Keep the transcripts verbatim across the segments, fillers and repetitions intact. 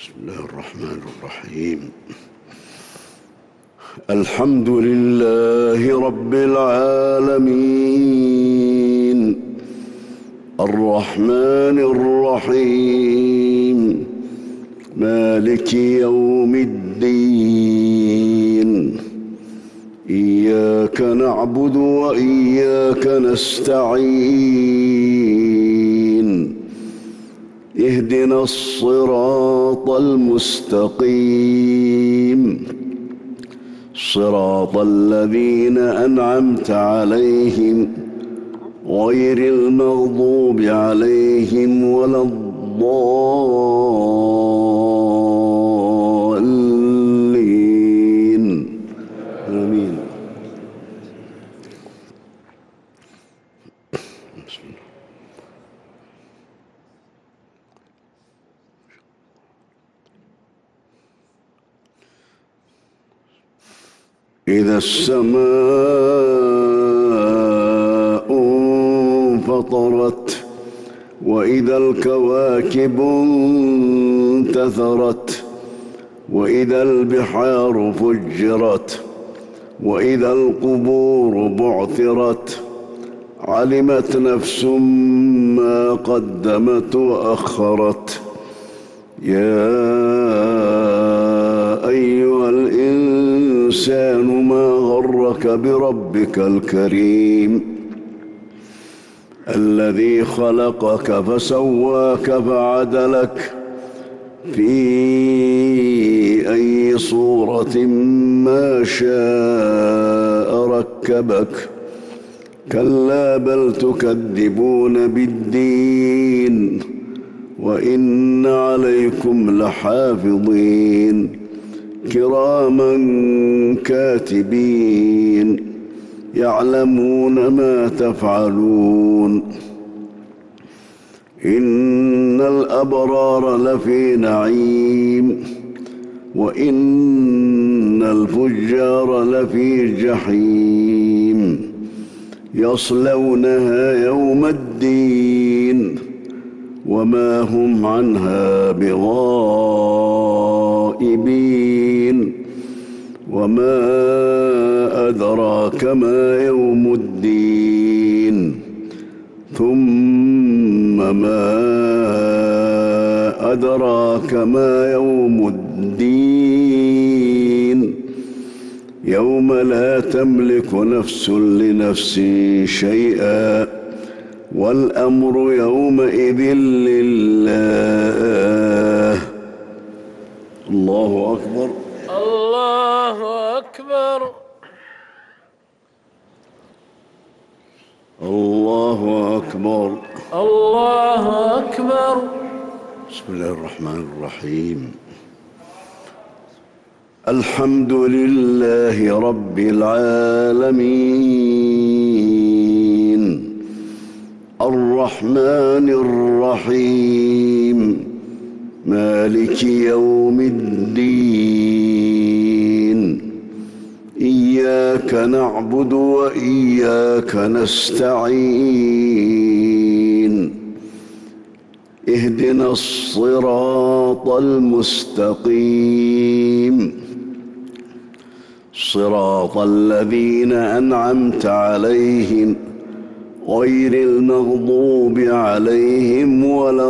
بسم الله الرحمن الرحيم. الحمد لله رب العالمين الرحمن الرحيم مالك يوم الدين. إياك نعبد وإياك نستعين. اهدنا الصراط المستقيم صراط الذين أنعمت عليهم غير المغضوب عليهم ولا الضالين. آمين. بسم الله. إذا السماء انفطرت وإذا الكواكب انتثرت وإذا البحار فجرت وإذا القبور بعثرت علمت نفس ما قدمت وأخرت. يا أيها الإنسان ما غرك بربك الكريم الذي خلقك فسواك فعدلك في أي صورة ما شاء ركبك. كلا بل تكذبون بالدين وإن عليكم لحافظين كراما كاتبين يعلمون ما تفعلون. إن الأبرار لفي نعيم وإن الفجار لفي جحيم يصلونها يوم الدين وما هم عنها بغائبين. وما أدراك ما يوم الدين ثم ما أدراك ما يوم الدين يوم لا تملك نفس لنفس شيئا والأمر يومئذ لله. الله أكبر. الله أكبر. الله أكبر. الله أكبر. بسم الله الرحمن الرحيم. الحمد لله رب العالمين الرحمن الرحيم مالك يوم الدين. إياك نعبد وإياك نستعين. اهدنا الصراط المستقيم صراط الذين أنعمت عليهم غير المغضوب عليهم ولا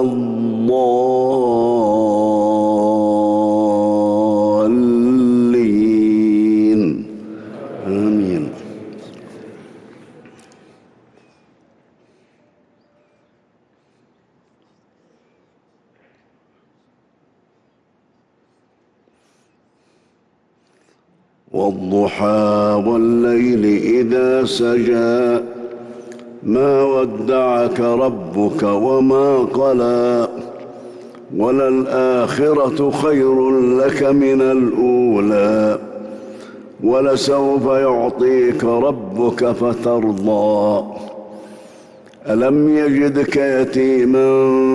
الضالين. آمين. والضحى والليل إذا سجى ما ودعك ربك وما قلى وللآخرة خير لك من الأولى ولسوف يعطيك ربك فترضى. ألم يجدك يتيما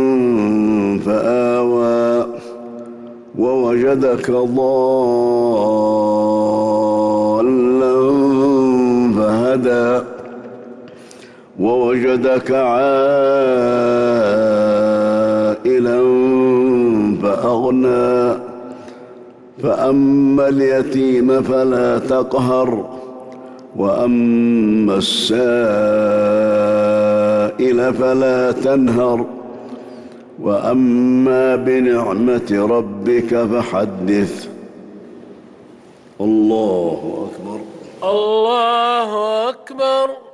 فآوى ووجدك ضالا فهدى ووجدك عائلا سائلا فأغنى فأما اليتيم فلا تقهر وأما السائل فلا تنهر وأما بنعمة ربك فحدث. الله أكبر. الله أكبر.